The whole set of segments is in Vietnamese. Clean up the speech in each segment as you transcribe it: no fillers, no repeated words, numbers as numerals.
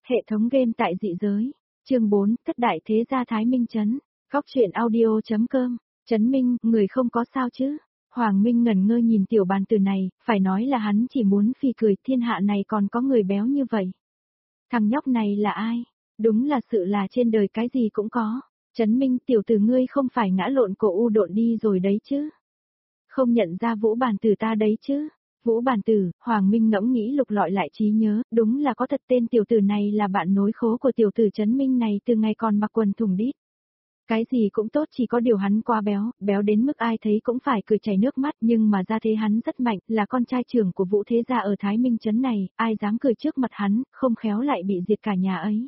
Hệ thống game tại dị giới. Chương 4, Thất đại thế gia Thái Minh trấn. Góc truyện audio.com. Trấn Minh, người không có sao chứ? Hoàng Minh ngẩn ngơ nhìn tiểu bàn tử này, phải nói là hắn chỉ muốn phì cười, thiên hạ này còn có người béo như vậy. Thằng nhóc này là ai? Đúng là sự là trên đời cái gì cũng có. Trấn Minh, tiểu tử ngươi không phải ngã lộn cổ u độn đi rồi đấy chứ? Không nhận ra Vũ bàn tử ta đấy chứ? Vũ bàn tử, Hoàng Minh ngẫm nghĩ lục lọi lại trí nhớ, đúng là có thật, tên tiểu tử này là bạn nối khố của tiểu tử Trấn Minh này từ ngày còn mặc quần thùng đít. Cái gì cũng tốt, chỉ có điều hắn quá béo, béo đến mức ai thấy cũng phải cười chảy nước mắt, nhưng mà ra thế hắn rất mạnh, là con trai trưởng của Vũ thế gia ở Thái Minh trấn này, ai dám cười trước mặt hắn, không khéo lại bị diệt cả nhà ấy.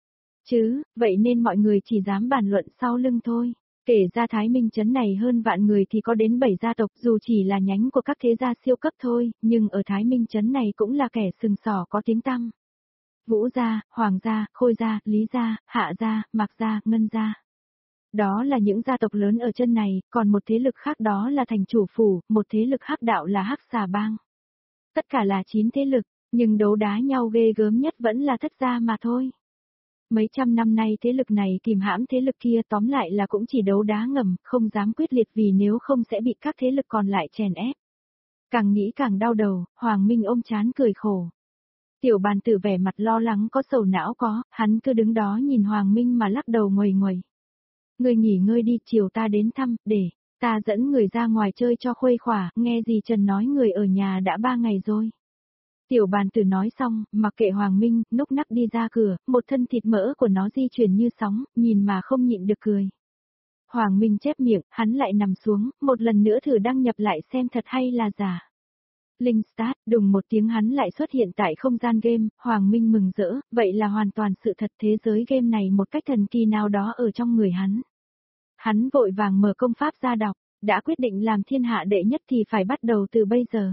Chứ, vậy nên mọi người chỉ dám bàn luận sau lưng thôi. Kể ra Thái Minh trấn này hơn vạn người thì có đến 7 gia tộc, dù chỉ là nhánh của các thế gia siêu cấp thôi, nhưng ở Thái Minh trấn này cũng là kẻ sừng sỏ có tiếng tăm. Vũ gia, Hoàng gia, Khôi gia, Lý gia, Hạ gia, Mạc gia, Ngân gia. Đó là những gia tộc lớn ở chân này, còn một thế lực khác đó là thành chủ phủ, một thế lực hắc đạo là Hắc Xà Bang. Tất cả là 9 thế lực, nhưng đấu đá nhau ghê gớm nhất vẫn là Thất gia mà thôi. Mấy trăm năm nay thế lực này kìm hãm thế lực kia, tóm lại là cũng chỉ đấu đá ngầm, không dám quyết liệt vì nếu không sẽ bị các thế lực còn lại chèn ép. Càng nghĩ càng đau đầu, Hoàng Minh ôm trán cười khổ. Tiểu bàn tử vẻ mặt lo lắng có sầu não có, hắn cứ đứng đó nhìn Hoàng Minh mà lắc đầu nguầy nguầy. Ngươi nghỉ ngơi đi, chiều ta đến thăm, để ta dẫn người ra ngoài chơi cho khuây khỏa, nghe gì Trần nói người ở nhà đã 3 ngày rồi. Tiểu bàn tử nói xong, mặc kệ Hoàng Minh, núc nắc đi ra cửa, một thân thịt mỡ của nó di chuyển như sóng, nhìn mà không nhịn được cười. Hoàng Minh chép miệng, hắn lại nằm xuống, một lần nữa thử đăng nhập lại xem thật hay là giả. Link start, đùng một tiếng hắn lại xuất hiện tại không gian game, Hoàng Minh mừng rỡ, vậy là hoàn toàn sự thật, thế giới game này một cách thần kỳ nào đó ở trong người hắn. Hắn vội vàng mở công pháp ra đọc, đã quyết định làm thiên hạ đệ nhất thì phải bắt đầu từ bây giờ.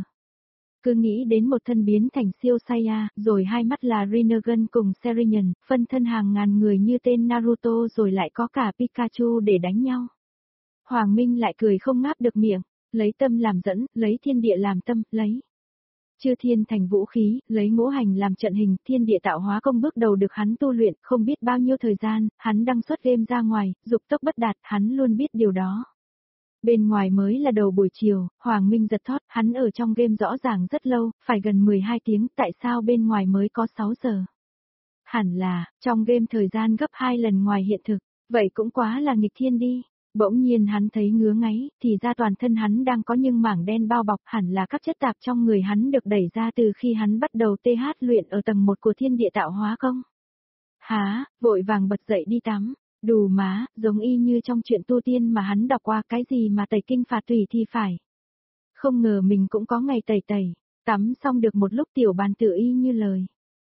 Cứ nghĩ đến một thân biến thành siêu Saiya, rồi hai mắt là Rinnegan cùng Serian, phân thân hàng ngàn người như tên Naruto rồi lại có cả Pikachu để đánh nhau. Hoàng Minh lại cười không ngáp được miệng, lấy tâm làm dẫn, lấy thiên địa làm tâm, lấy chư thiên thành vũ khí, lấy ngũ hành làm trận hình, thiên địa tạo hóa công bước đầu được hắn tu luyện, không biết bao nhiêu thời gian, hắn đăng xuất game ra ngoài, dục tốc bất đạt, hắn luôn biết điều đó. Bên ngoài mới là đầu buổi chiều, Hoàng Minh giật thót, hắn ở trong game rõ ràng rất lâu, phải gần 12 tiếng, tại sao bên ngoài mới có 6 giờ? Hẳn là, trong game thời gian gấp 2 lần ngoài hiện thực, vậy cũng quá là nghịch thiên đi. Bỗng nhiên hắn thấy ngứa ngáy, thì ra toàn thân hắn đang có những mảng đen bao bọc, hẳn là các chất tạp trong người hắn được đẩy ra từ khi hắn bắt đầu TH luyện ở tầng 1 của thiên địa tạo hóa công. Há, vội vàng bật dậy đi tắm. Đù má, giống y như trong chuyện tu tiên mà hắn đọc qua, cái gì mà tẩy kinh phạt tùy thì phải. Không ngờ mình cũng có ngày tẩy, tắm xong được một lúc tiểu bàn tử y như lời.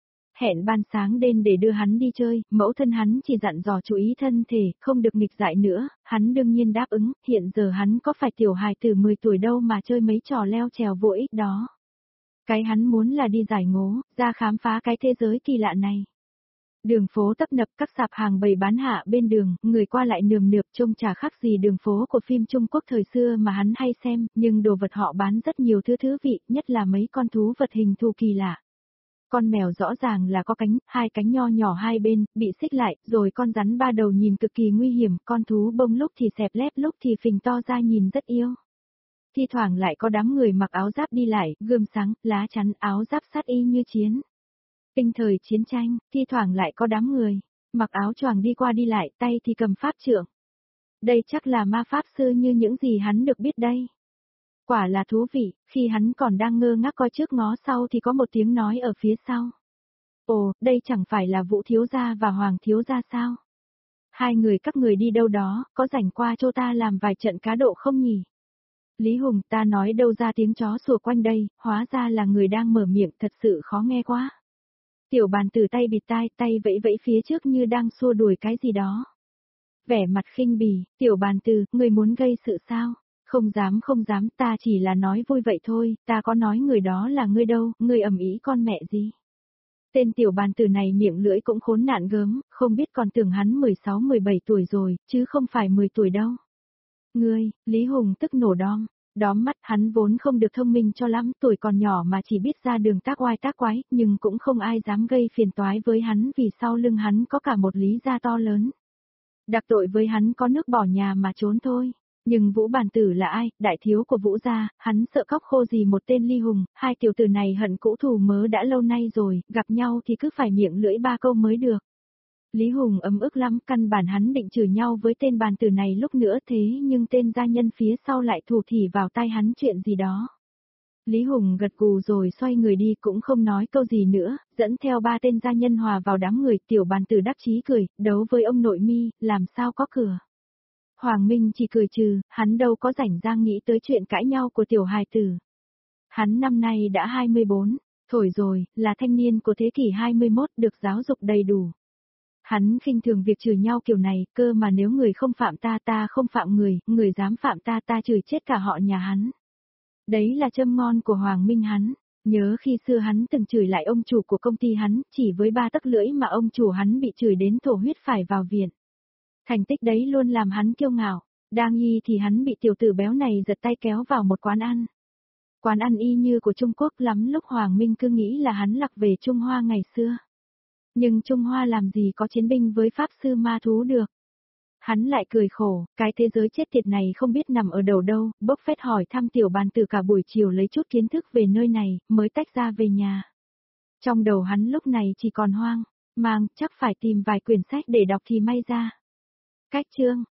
Hẹn ban sáng đêm để đưa hắn đi chơi, mẫu thân hắn chỉ dặn dò chú ý thân thể, không được nghịch dại nữa, hắn đương nhiên đáp ứng, hiện giờ hắn có phải tiểu hài tử 10 tuổi đâu mà chơi mấy trò leo trèo vô ích đó. Cái hắn muốn là đi giải ngố, ra khám phá cái thế giới kỳ lạ này. Đường phố tấp nập, các sạp hàng bày bán hạ bên đường, người qua lại nườm nượp, trông chả khác gì đường phố của phim Trung Quốc thời xưa mà hắn hay xem, nhưng đồ vật họ bán rất nhiều thứ vị, nhất là mấy con thú vật hình thù kỳ lạ. Con mèo rõ ràng là có cánh, hai cánh nho nhỏ hai bên, bị xích lại, rồi con rắn ba đầu nhìn cực kỳ nguy hiểm, con thú bông lúc thì xẹp lép lúc thì phình to ra nhìn rất yêu. Thi thoảng lại có đám người mặc áo giáp đi lại, gươm sáng, lá chắn, áo giáp sát y như chiến. Kinh thời chiến tranh, thi thoảng lại có đám người, mặc áo choàng đi qua đi lại, tay thì cầm pháp trượng. Đây chắc là ma pháp sư như những gì hắn được biết đây. Quả là thú vị, khi hắn còn đang ngơ ngác coi trước ngó sau thì có một tiếng nói ở phía sau. Ồ, đây chẳng phải là Vũ thiếu gia và Hoàng thiếu gia sao? Hai người các người đi đâu đó, có rảnh qua chỗ ta làm vài trận cá độ không nhỉ? Lý Hùng, ta nói đâu ra tiếng chó sủa quanh đây, hóa ra là người đang mở miệng, thật sự khó nghe quá. Tiểu bàn tử tay bịt tai, tay vẫy vẫy phía trước như đang xua đuổi cái gì đó. Vẻ mặt khinh bỉ, tiểu bàn tử, người muốn gây sự sao? Không dám, ta chỉ là nói vui vậy thôi, ta có nói người đó là ngươi đâu, ngươi ầm ĩ con mẹ gì. Tên tiểu bàn tử này miệng lưỡi cũng khốn nạn gớm, không biết còn tưởng hắn 16-17 tuổi rồi, chứ không phải 10 tuổi đâu. Ngươi, Lý Hùng tức nổ đom, Đóm mắt hắn vốn không được thông minh cho lắm, tuổi còn nhỏ mà chỉ biết ra đường tác oai tác quái, nhưng cũng không ai dám gây phiền toái với hắn vì sau lưng hắn có cả một lý gia to lớn. Đặc tội với hắn có nước bỏ nhà mà trốn thôi. Nhưng Vũ Bản Tử là ai, đại thiếu của Vũ gia, hắn sợ cóc khô gì một tên Ly Hùng, hai tiểu tử này hận cũ thù mớ đã lâu nay rồi, gặp nhau thì cứ phải miệng lưỡi ba câu mới được. Lý Hùng ấm ức lắm, căn bản hắn định chửi nhau với tên Bản Tử này lúc nữa thế nhưng tên gia nhân phía sau lại thủ thỉ vào tai hắn chuyện gì đó. Lý Hùng gật gù rồi xoay người đi cũng không nói câu gì nữa, dẫn theo ba tên gia nhân hòa vào đám người, tiểu Bản Tử đắc chí cười, đấu với ông nội mi, làm sao có cửa. Hoàng Minh chỉ cười trừ, hắn đâu có rảnh rang nghĩ tới chuyện cãi nhau của tiểu hài tử. Hắn năm nay đã 24, thổi rồi, là thanh niên của thế kỷ 21 được giáo dục đầy đủ. Hắn khinh thường việc chửi nhau kiểu này, cơ mà nếu người không phạm ta ta không phạm người, người dám phạm ta ta chửi chết cả họ nhà hắn. Đấy là châm ngon của Hoàng Minh hắn. Nhớ khi xưa hắn từng chửi lại ông chủ của công ty hắn, chỉ với 3 tấc lưỡi mà ông chủ hắn bị chửi đến thổ huyết phải vào viện. Thành tích đấy luôn làm hắn kiêu ngạo. Đang y thì hắn bị tiểu tử béo này giật tay kéo vào một quán ăn. Quán ăn y như của Trung Quốc lắm, lúc Hoàng Minh cứ nghĩ là hắn lặc về Trung Hoa ngày xưa. Nhưng Trung Hoa làm gì có chiến binh với pháp sư ma thú được. Hắn lại cười khổ, cái thế giới chết tiệt này không biết nằm ở đầu đâu, bốc phét hỏi thăm tiểu Bàn Tử cả buổi chiều lấy chút kiến thức về nơi này, mới tách ra về nhà. Trong đầu hắn lúc này chỉ còn hoang, mang, chắc phải tìm vài quyển sách để đọc thì may ra. Cách chương